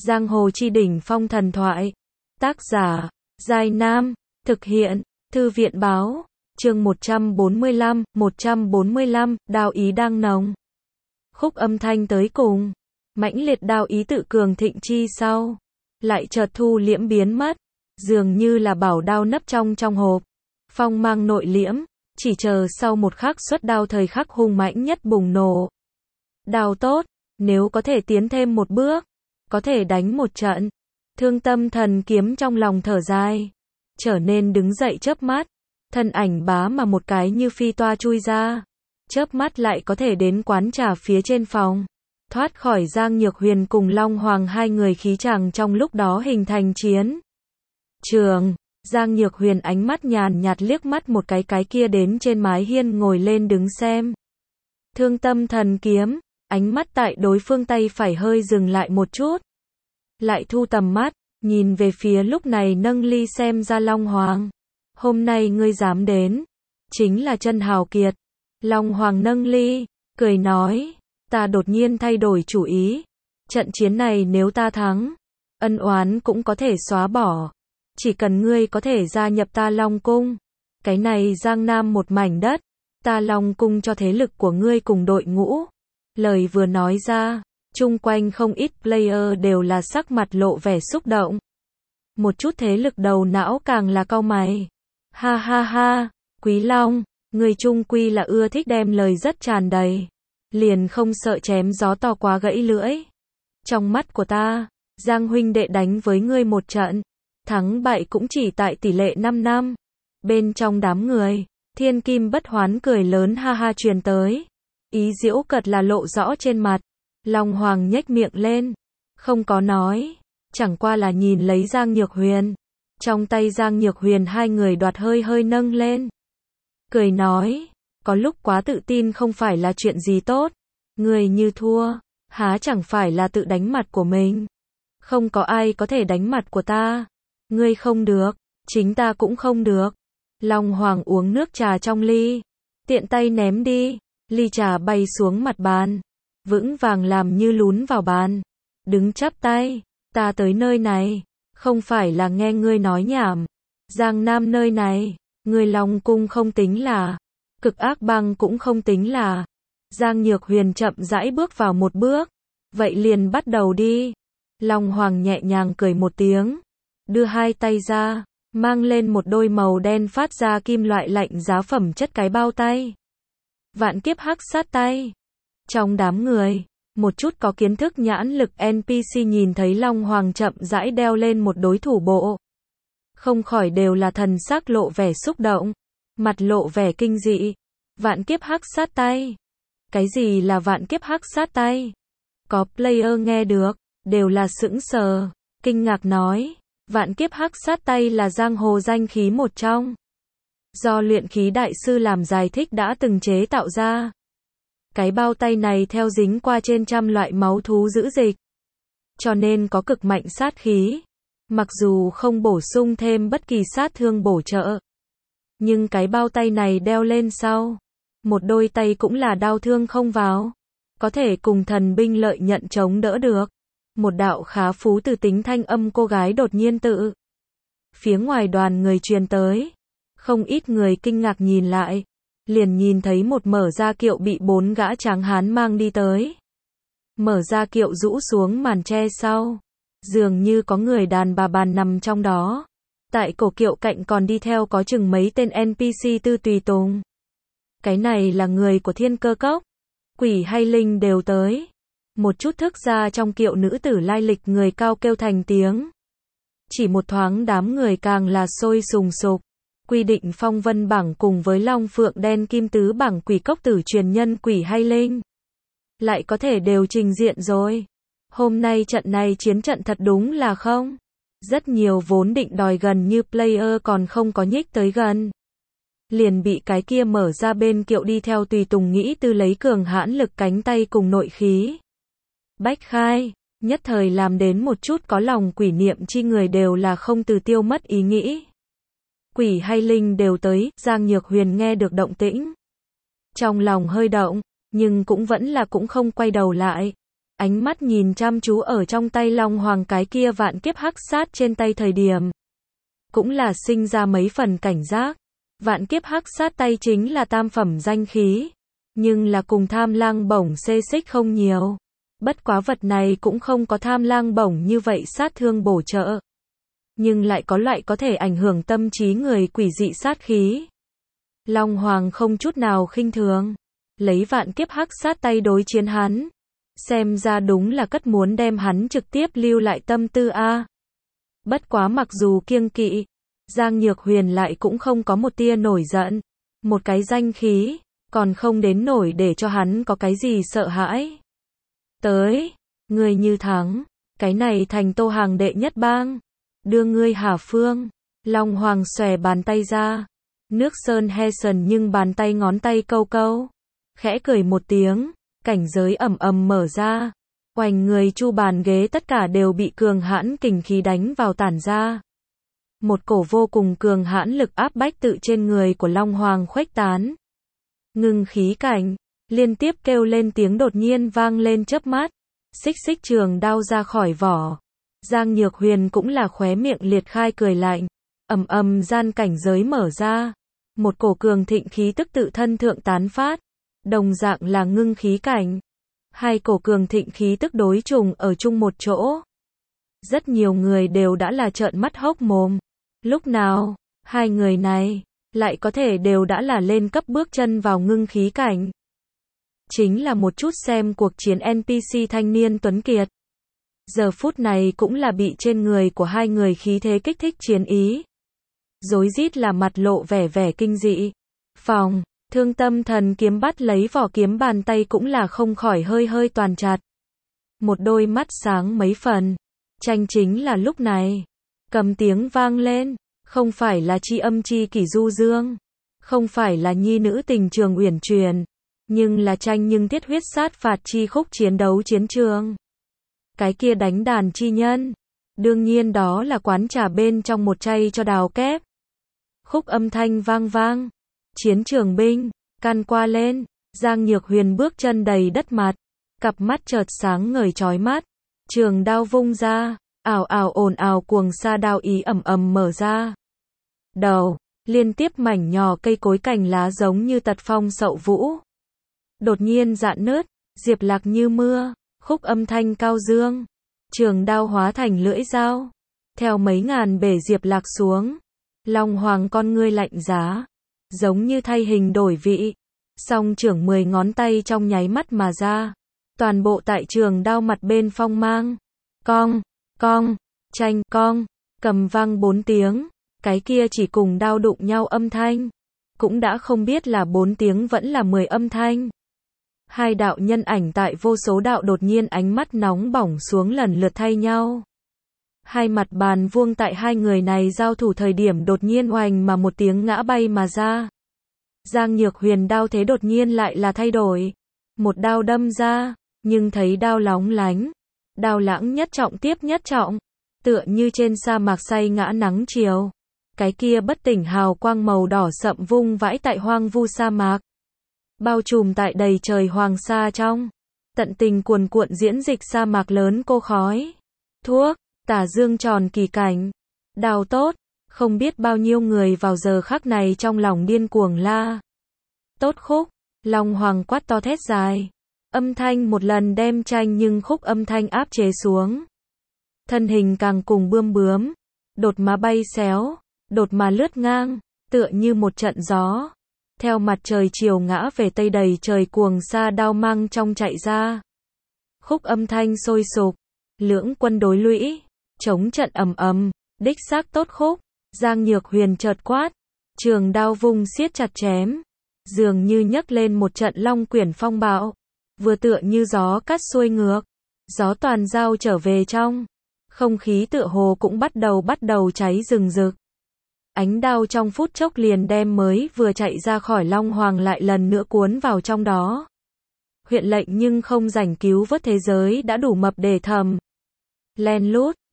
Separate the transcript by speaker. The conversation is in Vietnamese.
Speaker 1: Giang hồ chi đỉnh phong thần thoại. Tác giả, Giai Nam. Thực hiện, Thư viện báo. Chương 145, đao ý đang nồng. Khúc âm thanh tới cùng. Mãnh liệt đao ý tự cường thịnh chi sau. Lại chợt thu liễm biến mất. Dường như là bảo đao nấp trong hộp. Phong mang nội liễm. Chỉ chờ sau một khắc xuất đao thời khắc hung mãnh nhất bùng nổ. Đao tốt, nếu có thể tiến thêm một bước, có thể đánh một trận. Thương Tâm Thần Kiếm trong lòng thở dài, trở nên đứng dậy chớp mắt, thân ảnh bá mà một cái như phi toa chui ra, chớp mắt lại có thể đến quán trà phía trên phòng, thoát khỏi Giang Nhược Huyền cùng Long Hoàng hai người khí chàng trong lúc đó hình thành chiến trường. Giang Nhược Huyền ánh mắt nhàn nhạt liếc mắt một cái kia đến trên mái hiên ngồi lên đứng xem. Thương Tâm Thần Kiếm, ánh mắt tại đối phương tay phải hơi dừng lại một chút. Lại thu tầm mắt, nhìn về phía lúc này nâng ly xem ra Long Hoàng. Hôm nay ngươi dám đến, chính là chân hào kiệt. Long Hoàng nâng ly, cười nói, ta đột nhiên thay đổi chủ ý. Trận chiến này nếu ta thắng, ân oán cũng có thể xóa bỏ. Chỉ cần ngươi có thể gia nhập ta Long Cung, cái này Giang Nam một mảnh đất, ta Long Cung cho thế lực của ngươi cùng đội ngũ. Lời vừa nói ra, chung quanh không ít player đều là sắc mặt lộ vẻ xúc động. Một chút thế lực đầu não càng là cau mày. Ha ha ha, Quý Long, ngươi chung quy là ưa thích đem lời rất tràn đầy. Liền không sợ chém gió to quá gãy lưỡi. Trong mắt của ta, Giang huynh đệ đánh với ngươi một trận. Thắng bại cũng chỉ tại tỷ lệ 5-5. Bên trong đám người, Thiên Kim Bất Hoán cười lớn ha ha truyền tới. Ý giễu cợt là lộ rõ trên mặt. Long Hoàng nhếch miệng lên. Không có nói. Chẳng qua là nhìn lấy Giang Nhược Huyền. Trong tay Giang Nhược Huyền hai người đoạt hơi nâng lên. Cười nói. Có lúc quá tự tin không phải là chuyện gì tốt. Người như thua, há chẳng phải là tự đánh mặt của mình. Không có ai có thể đánh mặt của ta. Ngươi không được, chính ta cũng không được. Long Hoàng uống nước trà trong ly. Tiện tay ném đi. Ly trà bay xuống mặt bàn. Vững vàng làm như lún vào bàn. Đứng chắp tay. Ta tới nơi này. Không phải là nghe ngươi nói nhảm. Giang Nam nơi này. Ngươi Long Cung không tính là. Cực Ác Bang cũng không tính là. Giang Nhược Huyền chậm rãi bước vào một bước. Vậy liền bắt đầu đi. Long Hoàng nhẹ nhàng cười một tiếng. Đưa hai tay ra. Mang lên một đôi màu đen phát ra kim loại lạnh giá phẩm chất cái bao tay. Vạn kiếp hắc sát tay. Trong đám người, một chút có kiến thức nhãn lực NPC nhìn thấy Long Hoàng chậm rãi đeo lên một đối thủ bộ. Không khỏi đều là thần sắc lộ vẻ xúc động. Mặt lộ vẻ kinh dị. Vạn kiếp hắc sát tay. Cái gì là vạn kiếp hắc sát tay? Có player nghe được, đều là sững sờ, kinh ngạc nói. Vạn kiếp hắc sát tay là giang hồ danh khí một trong. Do luyện khí đại sư làm giải thích đã từng chế tạo ra. Cái bao tay này theo dính qua trên trăm loại máu thú giữ dịch. Cho nên có cực mạnh sát khí. Mặc dù không bổ sung thêm bất kỳ sát thương bổ trợ. Nhưng cái bao tay này đeo lên sau. Một đôi tay cũng là đau thương không vào. Có thể cùng thần binh lợi nhận chống đỡ được. Một đạo khá phú từ tính thanh âm cô gái đột nhiên tự. Phía ngoài đoàn người truyền tới. Không ít người kinh ngạc nhìn lại. Liền nhìn thấy một mở ra kiệu bị 4 gã tráng hán mang đi tới. Mở ra kiệu rũ xuống màn che sau. Dường như có người đàn bà bàn nằm trong đó. Tại cổ kiệu cạnh còn đi theo có chừng mấy tên NPC tư tùy tùng. Cái này là người của Thiên Cơ Cốc. Quỷ hay linh đều tới. Một chút thức ra trong kiệu nữ tử lai lịch người cao kêu thành tiếng. Chỉ một thoáng đám người càng là sôi sùng sục. Quy định phong vân bảng cùng với long phượng đen kim tứ bảng quỷ cốc tử truyền nhân quỷ hay linh. Lại có thể đều trình diện rồi. Hôm nay trận này chiến trận thật đúng là không. Rất nhiều vốn định đòi gần như player còn không có nhích tới gần. Liền bị cái kia mở ra bên kiệu đi theo tùy tùng nghĩ tư lấy cường hãn lực cánh tay cùng nội khí. Bách khai, nhất thời làm đến một chút có lòng quỷ niệm chi người đều là không từ tiêu mất ý nghĩ. Quỷ hay linh đều tới, Giang Nhược Huyền nghe được động tĩnh. Trong lòng hơi động, nhưng cũng vẫn là cũng không quay đầu lại. ánh mắt nhìn chăm chú ở trong tay Long Hoàng cái kia vạn kiếp hắc sát trên tay thời điểm. Cũng là sinh ra mấy phần cảnh giác. Vạn kiếp hắc sát tay chính là tam phẩm danh khí. Nhưng là cùng tham lang bổng xê xích không nhiều. Bất quá vật này cũng không có tham lang bổng như vậy sát thương bổ trợ. Nhưng lại có loại có thể ảnh hưởng tâm trí người quỷ dị sát khí. Long Hoàng không chút nào khinh thường. Lấy vạn kiếp hắc sát tay đối chiến hắn. Xem ra đúng là cất muốn đem hắn trực tiếp lưu lại tâm tư a. Bất quá mặc dù kiêng kỵ, Giang Nhược Huyền lại cũng không có một tia nổi giận. Một cái danh khí, còn không đến nổi để cho hắn có cái gì sợ hãi. Tới, ngươi như thắng, cái này thành Tô Hàng đệ nhất bang. Đưa ngươi Hà Phương. Long Hoàng xòe bàn tay ra. Nước sơn he sần nhưng bàn tay ngón tay câu câu. Khẽ cười một tiếng, cảnh giới ầm ầm mở ra. Oành người chu bàn ghế tất cả đều bị cường hãn kình khí đánh vào tản ra. Một cổ vô cùng cường hãn lực áp bách tự trên người của Long Hoàng khuếch tán. Ngưng khí cảnh, liên tiếp kêu lên tiếng đột nhiên vang lên chớp mắt. Xích xích trường đao ra khỏi vỏ. Giang Nhược Huyền cũng là khóe miệng liệt khai cười lạnh. Ầm ầm gian cảnh giới mở ra. Một cổ cường thịnh khí tức tự thân thượng tán phát. Đồng dạng là ngưng khí cảnh. Hai cổ cường thịnh khí tức đối trùng ở chung một chỗ. Rất nhiều người đều đã là trợn mắt hốc mồm. Lúc nào, hai người này, lại có thể đều đã là lên cấp bước chân vào ngưng khí cảnh. Chính là một chút xem cuộc chiến NPC thanh niên tuấn kiệt. Giờ phút này cũng là bị trên người của hai người khí thế kích thích chiến ý. Rối rít là mặt lộ vẻ vẻ kinh dị. Phòng, Thương Tâm Thần kiếm bắt lấy vỏ kiếm bàn tay cũng là không khỏi hơi hơi toàn chặt. Một đôi mắt sáng mấy phần. Tranh chính là lúc này. Cầm tiếng vang lên. Không phải là chi âm chi kỷ du dương. Không phải là nhi nữ tình trường uyển truyền. Nhưng là tranh nhưng thiết huyết sát phạt chi khúc chiến đấu chiến trường. Cái kia đánh đàn chi nhân. Đương nhiên đó là quán trà bên trong một chay cho đào kép. Khúc âm thanh vang vang. Chiến trường binh, can qua lên. Giang Nhược Huyền bước chân đầy đất mặt. Cặp mắt chợt sáng ngời chói mắt. Trường đao vung ra. Ào ào ồn ào cuồng sa đao ý ầm ầm mở ra. Đầu, liên tiếp mảnh nhỏ cây cối cành lá giống như tật phong sậu vũ. Đột nhiên rạn nứt, diệp lạc như mưa, khúc âm thanh cao dương. Trường đao hóa thành lưỡi dao. Theo mấy ngàn bể diệp lạc xuống. Long Hoàng con ngươi lạnh giá. Giống như thay hình đổi vị. Song trưởng 10 ngón tay trong nháy mắt mà ra. Toàn bộ tại trường đao mặt bên phong mang. Cong, cong, tranh, cong, cầm vang 4 tiếng. Cái kia chỉ cùng đao đụng nhau âm thanh. Cũng đã không biết là 4 tiếng vẫn là 10 âm thanh. Hai đạo nhân ảnh tại vô số đạo đột nhiên ánh mắt nóng bỏng xuống lần lượt thay nhau. Hai mặt bàn vuông tại hai người này giao thủ thời điểm đột nhiên oành mà một tiếng ngã bay mà ra. Giang Nhược Huyền đao thế đột nhiên lại là thay đổi. Một đao đâm ra, nhưng thấy đao lóng lánh. Đao lãng nhất trọng tiếp nhất trọng. Tựa như trên sa mạc say ngã nắng chiều. Cái kia bất tỉnh hào quang màu đỏ sậm vung vãi tại hoang vu sa mạc. Bao trùm tại đầy trời hoàng sa trong. Tận tình cuồn cuộn diễn dịch sa mạc lớn cô khói. Thuốc, tả dương tròn kỳ cảnh. Đào tốt, không biết bao nhiêu người vào giờ khắc này trong lòng điên cuồng la. Tốt khúc, Long Hoàng quát to thét dài. Âm thanh một lần đem tranh nhưng khúc âm thanh áp chế xuống. Thân hình càng cùng bươm bướm. Đột mà bay xéo, đột mà lướt ngang, tựa như một trận gió. Theo mặt trời chiều ngã về tây đầy trời cuồng sa đao mang trong chạy ra. Khúc âm thanh sôi sục, lưỡng quân đối lũy, chống trận ầm ầm, đích xác tốt khúc. Giang Nhược Huyền chợt quát, trường đao vung siết chặt chém, dường như nhấc lên một trận long quyển phong bạo, vừa tựa như gió cắt xuôi ngược, gió toàn dao trở về trong, không khí tựa hồ cũng bắt đầu cháy rừng rực. Ánh đao trong phút chốc liền đem mới vừa chạy ra khỏi Long Hoàng lại lần nữa cuốn vào trong đó. Huyện lệnh nhưng không rảnh cứu vớt thế giới đã đủ mập để thầm. Len lút,